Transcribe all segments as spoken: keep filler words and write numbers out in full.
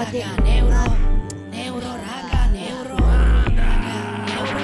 raga, neuro, neuro, raga, neuro, raga, neuro.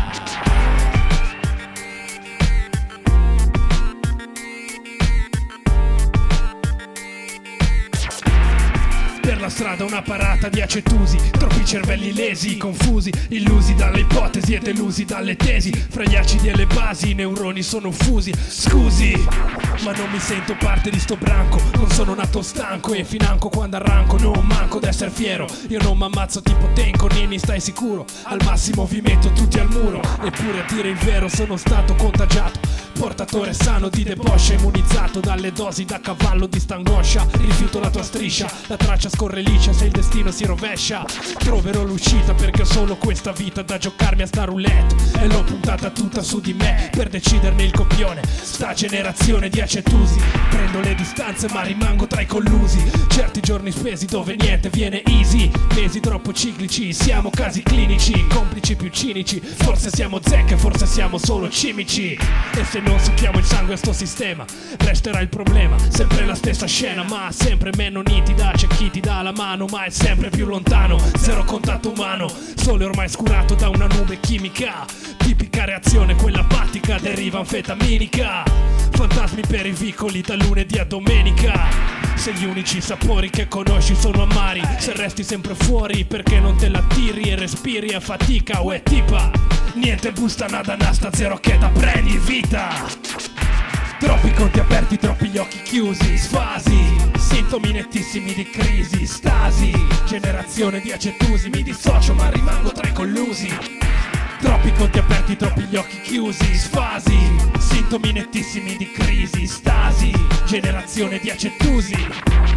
Per la strada una parata di acetusi, troppi cervelli lesi, confusi, illusi dalle ipotesi e delusi dalle tesi. Fra gli acidi e le basi i neuroni sono fusi. Scusi, ma non mi sento parte di sto branco. Non sono nato stanco e financo quando arranco. Non manco d'essere fiero, io non m'ammazzo tipo Tenco. Nini, stai sicuro? Al massimo vi metto tutti al muro. Eppure a dire il vero sono stato contagiato, portatore sano di deboscia, immunizzato dalle dosi da cavallo di stangoscia. Rifiuto la tua striscia, la traccia scorre liscia. Se il destino si rovescia troverò l'uscita, perché ho solo questa vita da giocarmi a sta roulette e l'ho puntata tutta su di me per deciderne il copione. Sta generazione di acetusi, prendo le distanze ma rimango tra i collusi. Certi giorni spesi dove niente viene easy, mesi troppo ciclici, siamo casi clinici, complici più cinici. Forse siamo zecche, forse siamo solo cimici. E se non succhiamo il sangue a sto sistema resterà il problema, sempre la stessa scena ma sempre meno nitida. C'è chi ti dà la mano ma è sempre più lontano, zero contatto umano, sole ormai scurato da una nube chimica. Tipica reazione quella patica, deriva anfetaminica. Fantasmi per i vicoli da lunedì a domenica. Se gli unici sapori che conosci sono amari, se resti sempre fuori perché non te la tiri e respiri a fatica. Uè tipa, niente busta nada nasta, zero che da prendi vita. Troppi conti aperti, troppi gli occhi chiusi, sfasi, sintomi nettissimi di crisi, stasi, generazione di acetusi. Mi dissocio ma rimango tra i collusi. Troppi conti aperti, troppi gli occhi chiusi, sfasi, sintomi nettissimi di crisi, stasi, generazione di acetusi.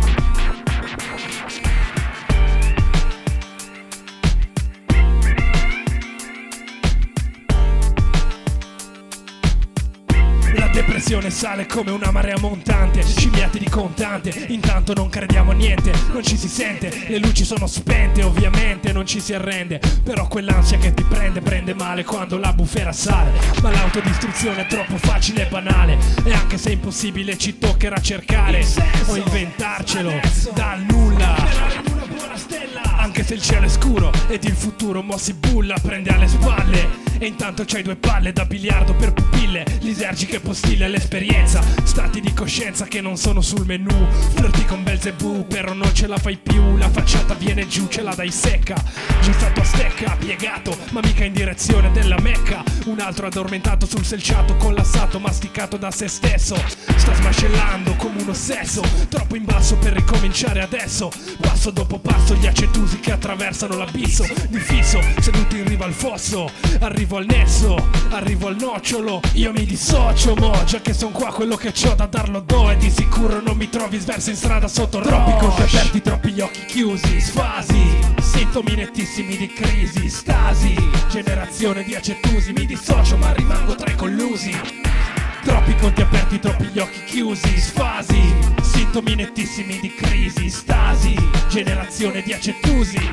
Depressione sale come una marea montante, scimmiati di contante, intanto non crediamo a niente, non ci si sente, le luci sono spente, ovviamente non ci si arrende, però quell'ansia che ti prende, prende male quando la bufera sale, ma l'autodistruzione è troppo facile e banale, e anche se è impossibile ci toccherà cercare o inventarcelo dal nulla. Anche se il cielo è scuro ed il futuro mo si bulla, prende alle spalle. E intanto c'hai due palle da biliardo per pupille, lisergiche postille all'esperienza, stati di coscienza che non sono sul menù. Flirti con Belzebù, però non ce la fai più, la facciata viene giù, ce la dai secca. Giù stato a stecca, piegato, ma mica in direzione della Mecca. Un altro addormentato sul selciato, collassato, masticato da se stesso. Sta smascellando come un ossesso, troppo in basso per ricominciare adesso. Passo dopo passo gli acetusi che attraversano l'abisso di fisso, seduti in riva al fosso. Arrivo al nesso, arrivo al nocciolo, io mi dissocio mo, già che son qua quello che c'ho da darlo do. E di sicuro non mi trovi sverso in strada sotto troppi conti aperti, troppi gli occhi chiusi, sfasi, sintomi nettissimi di crisi, stasi, generazione di acetusi. Mi dissocio ma rimango tra i collusi. Troppi conti aperti, troppi gli occhi chiusi, sfasi, sintomi nettissimi di crisi, stasi, generazione di acetusi.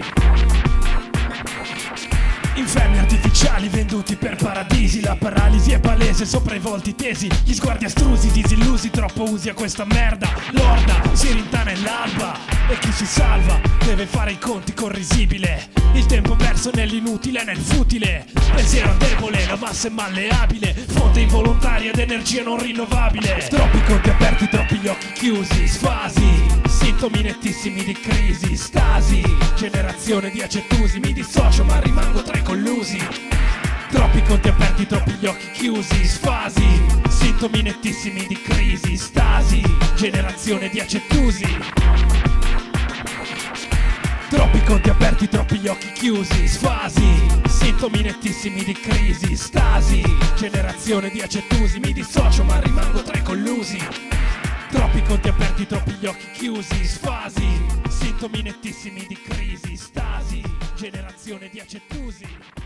Inferni artificiali venduti per paradisi, la paralisi è palese sopra i volti tesi, gli sguardi astrusi, disillusi, troppo usi a questa merda lorda, si rintana in l'alba e chi si salva deve fare i conti con risibile, il tempo perso nell'inutile e nel futile, pensiero debole, la massa è malleabile, fonte involontaria ed energia non rinnovabile. Troppi conti aperti, troppi gli occhi chiusi, sfasi, sintomi nettissimi di crisi, stasi, generazione di acetusi. Mi dissocio ma rimango tra i collusi. Troppi conti aperti, troppi gli occhi chiusi, sfasi, sintomi nettissimi di crisi, stasi, generazione di acetusi. Troppi conti aperti, troppi gli occhi chiusi, sfasi, sintomi nettissimi di crisi, stasi, generazione di acetusi. Mi dissocio ma rimango tra i collusi. Troppi conti aperti, troppi gli occhi chiusi, sfasi, sintomi nettissimi di crisi, stasi, generazione di acetusi.